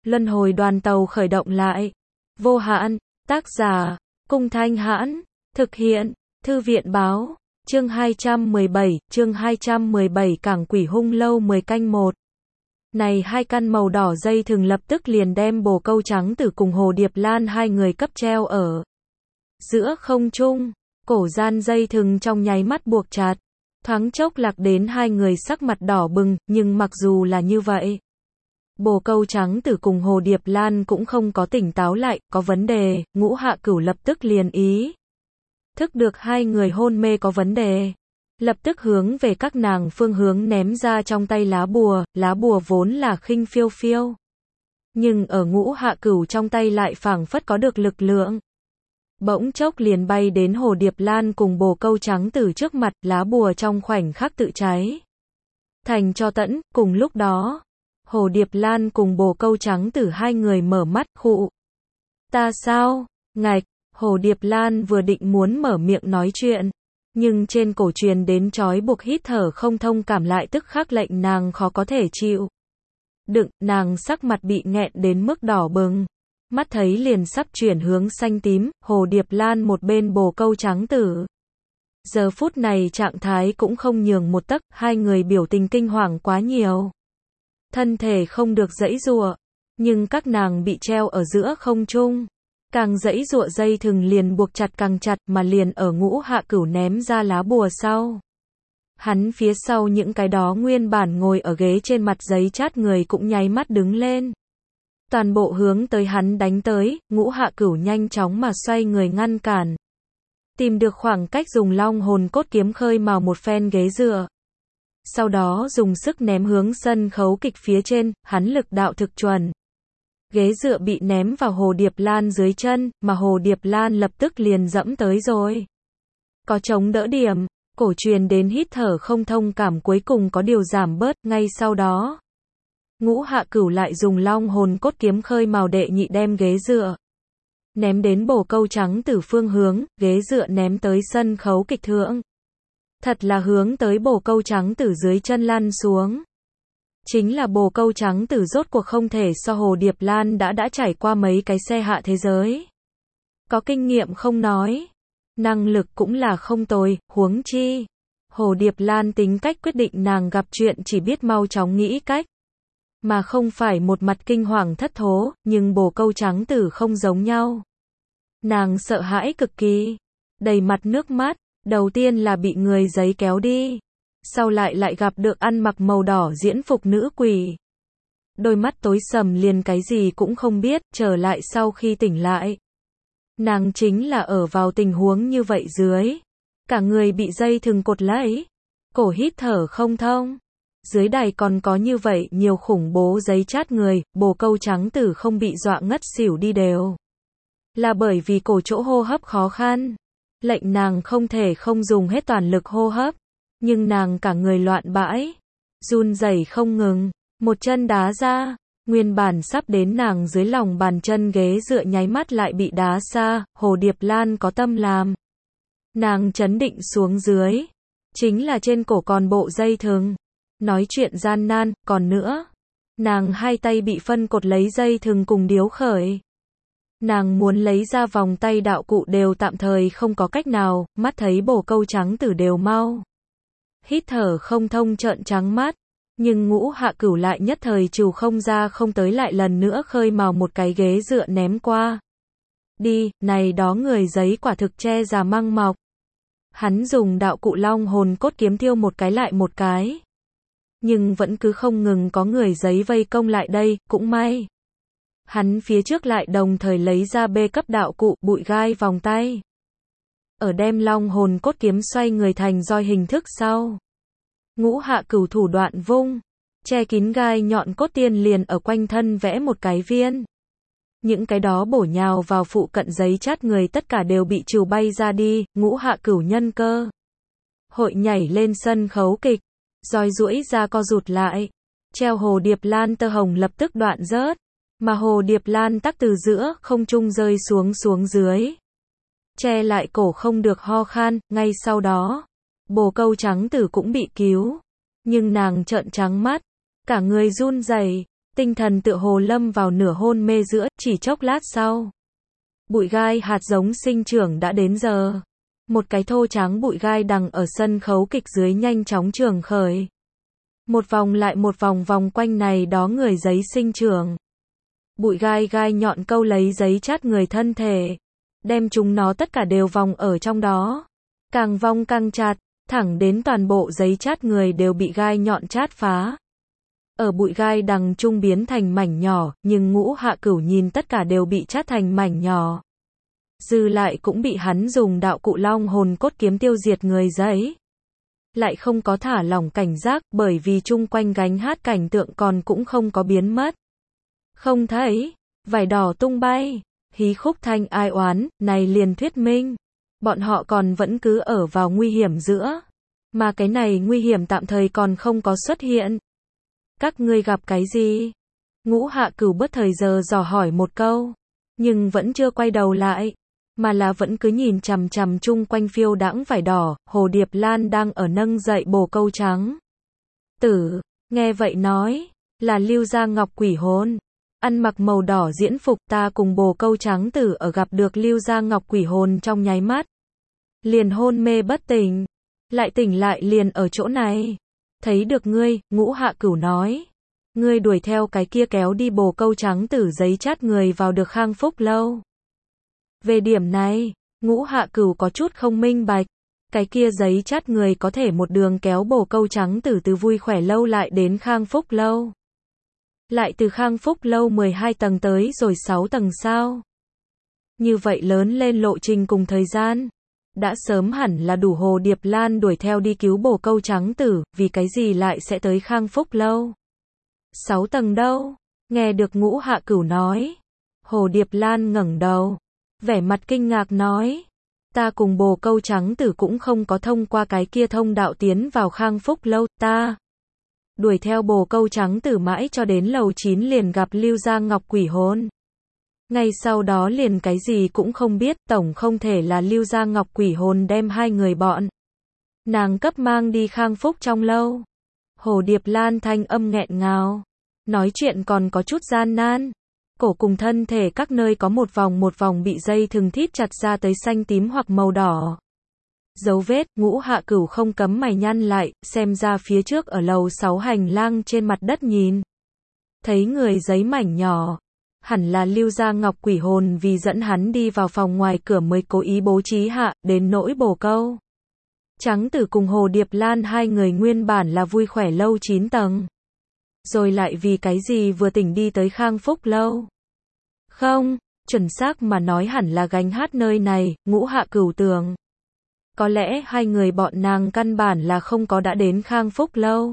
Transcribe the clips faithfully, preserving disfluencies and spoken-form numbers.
Luân hồi đoàn tàu khởi động lại. Vô hạn, tác giả, Cung Thanh Hãn, thực hiện, Thư viện Báo, chương hai trăm mười bảy, chương hai trăm mười bảy Cảng Quỷ Hung Lâu mười canh một. Này hai căn màu đỏ dây thừng lập tức liền đem bồ câu trắng tử cùng Hồ Điệp Lan hai người cấp treo ở giữa không trung, cổ gian dây thừng trong nháy mắt buộc chặt, thoáng chốc lạc đến hai người sắc mặt đỏ bừng, nhưng mặc dù là như vậy, bồ câu trắng tử cùng Hồ Điệp Lan cũng không có tỉnh táo lại, có vấn đề, Ngũ Hạ Cửu lập tức liền ý thức được hai người hôn mê có vấn đề, lập tức hướng về các nàng phương hướng ném ra trong tay lá bùa, lá bùa vốn là khinh phiêu phiêu, nhưng ở Ngũ Hạ Cửu trong tay lại phảng phất có được lực lượng. Bỗng chốc liền bay đến Hồ Điệp Lan cùng bồ câu trắng tử trước mặt, lá bùa trong khoảnh khắc tự cháy thành tro tẫn, cùng lúc đó, Hồ Điệp Lan cùng bồ câu trắng tử hai người mở mắt, khụ. Ta sao? Ngạch, Hồ Điệp Lan vừa định muốn mở miệng nói chuyện, nhưng trên cổ truyền đến chói buộc hít thở không thông cảm lại tức khắc lệnh nàng khó có thể chịu đựng, nàng sắc mặt bị nghẹn đến mức đỏ bừng, mắt thấy liền sắp chuyển hướng xanh tím, Hồ Điệp Lan một bên bồ câu trắng tử. Giờ phút này trạng thái cũng không nhường một tấc, hai người biểu tình kinh hoàng quá nhiều. Thân thể không được giãy giụa, nhưng các nàng bị treo ở giữa không trung. Càng giãy giụa dây thừng liền buộc chặt càng chặt mà liền ở Ngũ Hạ Cửu ném ra lá bùa sau. Hắn phía sau những cái đó nguyên bản ngồi ở ghế trên mặt giấy chát người cũng nháy mắt đứng lên. Toàn bộ hướng tới hắn đánh tới, Ngũ Hạ Cửu nhanh chóng mà xoay người ngăn cản. Tìm được khoảng cách dùng long hồn cốt kiếm khơi mào một phen ghế dựa. Sau đó dùng sức ném hướng sân khấu kịch phía trên, hắn lực đạo thực chuẩn. Ghế dựa bị ném vào Hồ Điệp Lan dưới chân, mà Hồ Điệp Lan lập tức liền dẫm tới rồi. Có chống đỡ điểm, cổ truyền đến hít thở không thông cảm cuối cùng có điều giảm bớt, ngay sau đó. Ngũ Hạ Cửu lại dùng long hồn cốt kiếm khơi mào đệ nhị đem ghế dựa. Ném đến bồ câu trắng tử phương hướng, ghế dựa ném tới sân khấu kịch thượng. Thật là hướng tới bồ câu trắng tử dưới chân lăn xuống. Chính là bồ câu trắng tử rốt cuộc không thể so Hồ Điệp Lan đã đã trải qua mấy cái xe hạ thế giới. Có kinh nghiệm không nói. Năng lực cũng là không tồi, huống chi. Hồ Điệp Lan tính cách quyết định nàng gặp chuyện chỉ biết mau chóng nghĩ cách. Mà không phải một mặt kinh hoàng thất thố, nhưng bồ câu trắng tử không giống nhau. Nàng sợ hãi cực kỳ. Đầy mặt nước mắt, đầu tiên là bị người giấy kéo đi. Sau lại lại gặp được ăn mặc màu đỏ diễn phục nữ quỷ. Đôi mắt tối sầm liền cái gì cũng không biết, trở lại sau khi tỉnh lại. Nàng chính là ở vào tình huống như vậy dưới. Cả người bị dây thừng cột lấy. Cổ hít thở không thông. Dưới đài còn có như vậy nhiều khủng bố giấy chát người, bồ câu trắng tử không bị dọa ngất xỉu đi đều. Là bởi vì cổ chỗ hô hấp khó khăn. Lệnh nàng không thể không dùng hết toàn lực hô hấp. Nhưng nàng cả người loạn bãi, run rẩy không ngừng, một chân đá ra, nguyên bản sắp đến nàng dưới lòng bàn chân ghế dựa nháy mắt lại bị đá xa, Hồ Điệp Lan có tâm làm. Nàng chấn định xuống dưới, chính là trên cổ còn bộ dây thừng, nói chuyện gian nan, còn nữa, nàng hai tay bị phân cột lấy dây thừng cùng điếu khởi. Nàng muốn lấy ra vòng tay đạo cụ đều tạm thời không có cách nào, mắt thấy bồ câu trắng tử đều mau. Hít thở không thông trợn trắng mắt, nhưng Ngũ Hạ Cửu lại nhất thời trù không ra không tới lại lần nữa khơi mào một cái ghế dựa ném qua. Đi, này đó người giấy quả thực che già măng mọc. Hắn dùng đạo cụ long hồn cốt kiếm thiêu một cái lại một cái. Nhưng vẫn cứ không ngừng có người giấy vây công lại đây, cũng may. Hắn phía trước lại đồng thời lấy ra B cấp đạo cụ bụi gai vòng tay. Ở đem long hồn cốt kiếm xoay người thành roi hình thức sau. Ngũ Hạ Cửu thủ đoạn vung, che kín gai nhọn cốt tiên liền ở quanh thân vẽ một cái viên. Những cái đó bổ nhào vào phụ cận giấy chát người tất cả đều bị trừ bay ra đi, Ngũ Hạ Cửu nhân cơ. Hội nhảy lên sân khấu kịch, roi duỗi ra co rụt lại, treo Hồ Điệp Lan tơ hồng lập tức đoạn rớt, mà Hồ Điệp Lan tắc từ giữa không trung rơi xuống xuống dưới. Che lại cổ không được ho khan, ngay sau đó, bồ câu trắng tử cũng bị cứu, nhưng nàng trợn trắng mắt, cả người run rẩy, Tinh thần tựa hồ lâm vào nửa hôn mê giữa, chỉ chốc lát sau. Bụi gai hạt giống sinh trưởng đã đến giờ. Một cái thô trắng bụi gai đằng ở sân khấu kịch dưới nhanh chóng trường khởi. Một vòng lại một vòng vòng quanh này đó người giấy sinh trưởng. Bụi gai gai nhọn câu lấy giấy chát người thân thể. Đem chúng nó tất cả đều vòng ở trong đó. Càng vòng càng chặt, thẳng đến toàn bộ giấy chát người đều bị gai nhọn chát phá. Ở bụi gai đằng trung biến thành mảnh nhỏ, nhưng Ngũ Hạ Cửu nhìn tất cả đều bị chát thành mảnh nhỏ. Dư lại cũng bị hắn dùng đạo cụ long hồn cốt kiếm tiêu diệt người giấy. Lại không có thả lỏng cảnh giác, bởi vì chung quanh gánh hát cảnh tượng còn cũng không có biến mất. Không thấy, vải đỏ tung bay, hí khúc thanh ai oán, này liền thuyết minh. Bọn họ còn vẫn cứ ở vào nguy hiểm giữa. Mà cái này nguy hiểm tạm thời còn không có xuất hiện. Các ngươi gặp cái gì? Ngũ Hạ Cửu bất thời giờ dò hỏi một câu. Nhưng vẫn chưa quay đầu lại. Mà là vẫn cứ nhìn chằm chằm chung quanh phiêu đãng vải đỏ, Hồ Điệp Lan đang ở nâng dậy bồ câu trắng. Tử, nghe vậy nói, là Lưu Gia Ngọc quỷ hồn. Ăn mặc màu đỏ diễn phục ta cùng bồ câu trắng tử ở gặp được Lưu Gia Ngọc quỷ hồn trong nháy mắt. Liền hôn mê bất tỉnh. Lại tỉnh lại liền ở chỗ này. Thấy được ngươi, Ngũ Hạ Cửu nói. Ngươi đuổi theo cái kia kéo đi bồ câu trắng tử giấy chát người vào được Khang Phúc lâu. Về điểm này, Ngũ Hạ Cửu có chút không minh bạch. Cái kia giấy chát người có thể một đường kéo bồ câu trắng tử từ vui khỏe lâu lại đến Khang Phúc lâu. Lại từ Khang Phúc lâu mười hai tầng tới rồi sáu tầng sao. Như vậy lớn lên lộ trình cùng thời gian. Đã sớm hẳn là đủ Hồ Điệp Lan đuổi theo đi cứu bồ câu trắng tử, vì cái gì lại sẽ tới Khang Phúc lâu. Sáu tầng đâu? Nghe được Ngũ Hạ Cửu nói. Hồ Điệp Lan ngẩng đầu. Vẻ mặt kinh ngạc nói. Ta cùng bồ câu trắng tử cũng không có thông qua cái kia thông đạo tiến vào Khang Phúc lâu, ta. Đuổi theo bồ câu trắng tử mãi cho đến lầu chín liền gặp Lưu Gia Ngọc quỷ hồn. Ngay sau đó liền cái gì cũng không biết, tổng không thể là Lưu Gia Ngọc quỷ hồn đem hai người bọn. Nàng cấp mang đi Khang Phúc trong lâu. Hồ Điệp Lan thanh âm nghẹn ngào. Nói chuyện còn có chút gian nan. Cổ cùng thân thể các nơi có một vòng một vòng bị dây thừng thít chặt ra tới xanh tím hoặc màu đỏ. Dấu vết, Ngũ Hạ Cửu không cấm mày nhăn lại, xem ra phía trước ở lầu sáu hành lang trên mặt đất nhìn. Thấy người giấy mảnh nhỏ. Hẳn là Lưu Gia Ngọc quỷ hồn vì dẫn hắn đi vào phòng ngoài cửa mới cố ý bố trí hạ, đến nỗi bồ câu trắng tử cùng Hồ Điệp Lan hai người nguyên bản là vui khỏe lâu chín tầng. Rồi lại vì cái gì vừa tỉnh đi tới Khang Phúc lâu. Không, chuẩn xác mà nói hẳn là gánh hát nơi này, Ngũ Hạ Cửu tưởng. Có lẽ hai người bọn nàng căn bản là không có đã đến Khang Phúc lâu.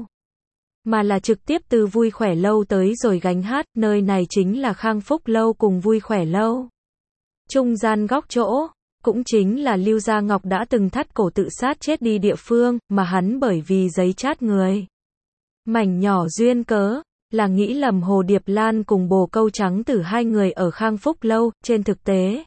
Mà là trực tiếp từ vui khỏe lâu tới rồi gánh hát, nơi này chính là Khang Phúc lâu cùng vui khỏe lâu. Trung gian góc chỗ, cũng chính là Lưu Gia Ngọc đã từng thắt cổ tự sát chết đi địa phương, mà hắn bởi vì giấy chát người. Mảnh nhỏ duyên cớ, là nghĩ lầm Hồ Điệp Lan cùng bồ câu trắng tử hai người ở Khang Phúc lâu, trên thực tế.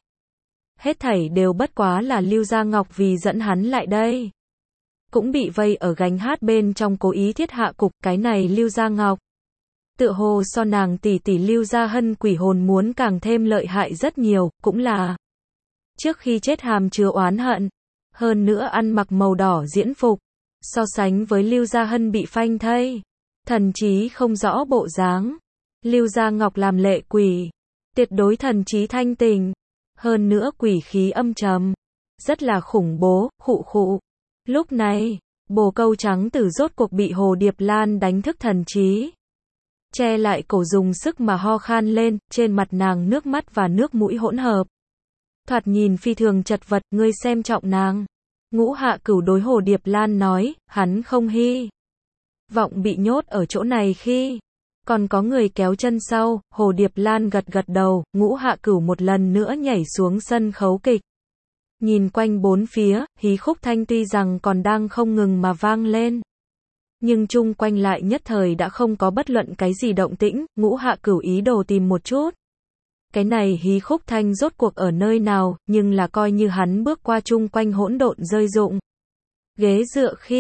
Hết thảy đều bất quá là Lưu Gia Ngọc vì dẫn hắn lại đây. Cũng bị vây ở gánh hát bên trong cố ý thiết hạ cục, cái này Lưu Gia Ngọc. Tựa hồ so nàng tỷ tỷ Lưu Gia Hân quỷ hồn muốn càng thêm lợi hại rất nhiều, cũng là trước khi chết hàm chứa oán hận, hơn nữa ăn mặc màu đỏ diễn phục, so sánh với Lưu Gia Hân bị phanh thây, thần trí không rõ bộ dáng. Lưu Gia Ngọc làm lệ quỷ, tuyệt đối thần trí thanh tình, hơn nữa quỷ khí âm trầm, rất là khủng bố, khụ khụ. Lúc này, bồ câu trắng tử rốt cuộc bị Hồ Điệp Lan đánh thức thần trí. Che lại cổ dùng sức mà ho khan lên, trên mặt nàng nước mắt và nước mũi hỗn hợp. Thoạt nhìn phi thường chật vật, ngươi xem trọng nàng. Ngũ Hạ Cửu đối Hồ Điệp Lan nói, hắn không hy vọng bị nhốt ở chỗ này khi còn có người kéo chân sau. Hồ Điệp Lan gật gật đầu, Ngũ Hạ Cửu một lần nữa nhảy xuống sân khấu kịch. Nhìn quanh bốn phía, hí khúc thanh tuy rằng còn đang không ngừng mà vang lên. Nhưng chung quanh lại nhất thời đã không có bất luận cái gì động tĩnh. Ngũ Hạ Cửu ý đồ tìm một chút. Cái này hí khúc thanh rốt cuộc ở nơi nào, nhưng là coi như hắn bước qua chung quanh hỗn độn rơi rụng. Ghế dựa khi,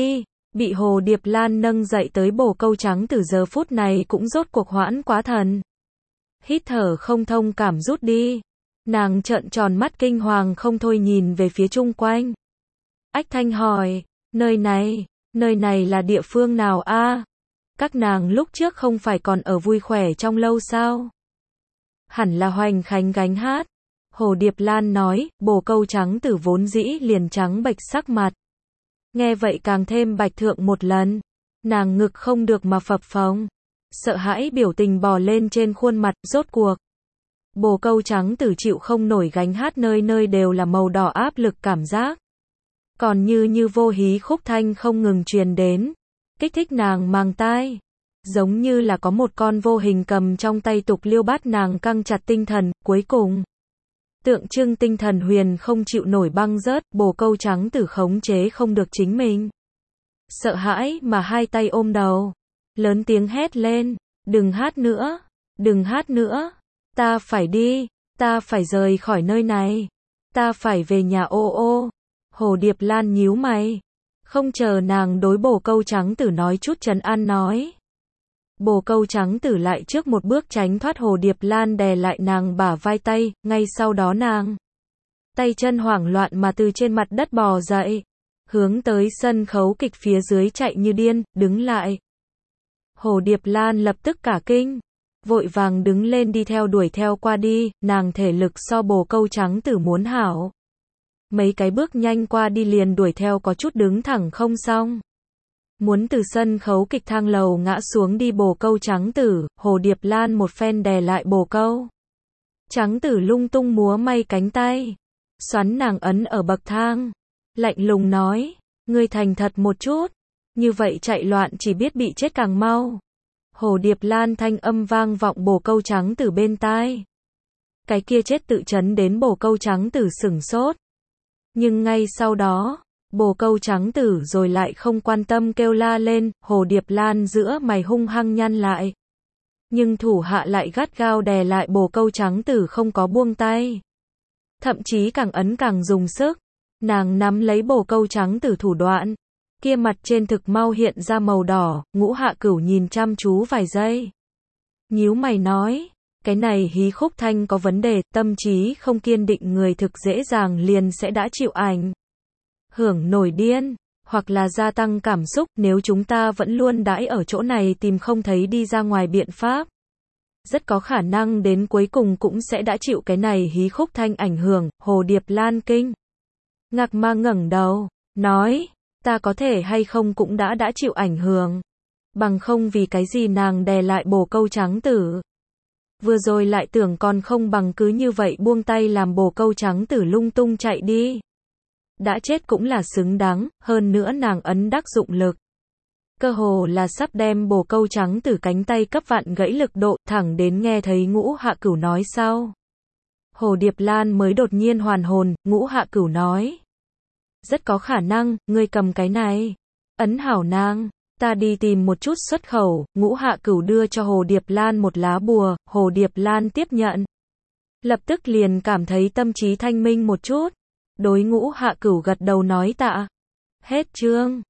Bị Hồ Điệp Lan nâng dậy tới bồ câu trắng từ giờ phút này cũng rốt cuộc hoãn quá thần. Hít thở không thông cảm rút đi. Nàng trợn tròn mắt kinh hoàng không thôi nhìn về phía chung quanh. Ách Thanh hỏi, nơi này, nơi này là địa phương nào a? Các nàng lúc trước không phải còn ở vui khỏe trong lâu sao? Hẳn là Hoành Khánh gánh hát. Hồ Điệp Lan nói, bồ câu trắng tử vốn dĩ liền trắng bệch sắc mặt. Nghe vậy càng thêm bạch thượng một lần. Nàng ngực không được mà phập phồng. Sợ hãi biểu tình bò lên trên khuôn mặt, rốt cuộc. Bồ câu trắng tử chịu không nổi gánh hát nơi nơi đều là màu đỏ áp lực cảm giác. Còn như như vô hí khúc thanh không ngừng truyền đến. Kích thích nàng màng tai. Giống như là có một con vô hình cầm trong tay tục liêu bát nàng căng chặt tinh thần, cuối cùng. Tượng trưng tinh thần huyền không chịu nổi băng rớt, bồ câu trắng tử khống chế không được chính mình. Sợ hãi mà hai tay ôm đầu. Lớn tiếng hét lên, đừng hát nữa, đừng hát nữa. Ta phải đi, ta phải rời khỏi nơi này. Ta phải về nhà ô ô. Hồ Điệp Lan nhíu mày. Không chờ nàng đối bồ câu trắng tử nói chút trấn an nói. Bồ câu trắng tử lại trước một bước tránh thoát Hồ Điệp Lan đè lại nàng bả vai tay, ngay sau đó nàng. Tay chân hoảng loạn mà từ trên mặt đất bò dậy. Hướng tới sân khấu kịch phía dưới chạy như điên, đứng lại. Hồ Điệp Lan lập tức cả kinh. Vội vàng đứng lên đi theo đuổi theo qua đi, nàng thể lực so bồ câu trắng tử muốn hảo. Mấy cái bước nhanh qua đi liền đuổi theo có chút đứng thẳng không xong. Muốn từ sân khấu kịch thang lầu ngã xuống đi bồ câu trắng tử, Hồ Điệp Lan một phen đè lại bồ câu. Trắng tử lung tung múa may cánh tay. Xoắn nàng ấn ở bậc thang. Lạnh lùng nói, ngươi thành thật một chút. Như vậy chạy loạn chỉ biết bị chết càng mau. Hồ Điệp Lan thanh âm vang vọng bồ câu trắng tử bên tai. Cái kia chết tự chấn đến bồ câu trắng tử sửng sốt. Nhưng ngay sau đó, bồ câu trắng tử rồi lại không quan tâm kêu la lên, Hồ Điệp Lan giữa mày hung hăng nhăn lại. Nhưng thủ hạ lại gắt gao đè lại bồ câu trắng tử không có buông tay. Thậm chí càng ấn càng dùng sức. Nàng nắm lấy bồ câu trắng tử thủ đoạn. Kia mặt trên thực mau hiện ra màu đỏ, Ngũ Hạ Cửu nhìn chăm chú vài giây. Nhíu mày nói, cái này hí khúc thanh có vấn đề, tâm trí không kiên định người thực dễ dàng liền sẽ đã chịu ảnh hưởng nổi điên, hoặc là gia tăng cảm xúc, nếu chúng ta vẫn luôn đãi ở chỗ này tìm không thấy đi ra ngoài biện pháp. Rất có khả năng đến cuối cùng cũng sẽ đã chịu cái này hí khúc thanh ảnh hưởng, Hồ Điệp Lan kinh. Ngạc mà ngẩng đầu, nói, ta có thể hay không cũng đã đã chịu ảnh hưởng. Bằng không vì cái gì nàng đè lại bồ câu trắng tử. Vừa rồi lại tưởng còn không bằng cứ như vậy buông tay làm bồ câu trắng tử lung tung chạy đi. Đã chết cũng là xứng đáng, hơn nữa nàng ấn đắc dụng lực. Cơ hồ là sắp đem bồ câu trắng tử cánh tay cấp vạn gãy lực độ, thẳng đến nghe thấy Ngũ Hạ Cửu nói sau. Hồ Điệp Lan mới đột nhiên hoàn hồn, Ngũ Hạ Cửu nói. Rất có khả năng, ngươi cầm cái này. Ấn hảo nàng, ta đi tìm một chút xuất khẩu, Ngũ Hạ Cửu đưa cho Hồ Điệp Lan một lá bùa, Hồ Điệp Lan tiếp nhận. Lập tức liền cảm thấy tâm trí thanh minh một chút. Đối Ngũ Hạ Cửu gật đầu nói tạ. Hết chương.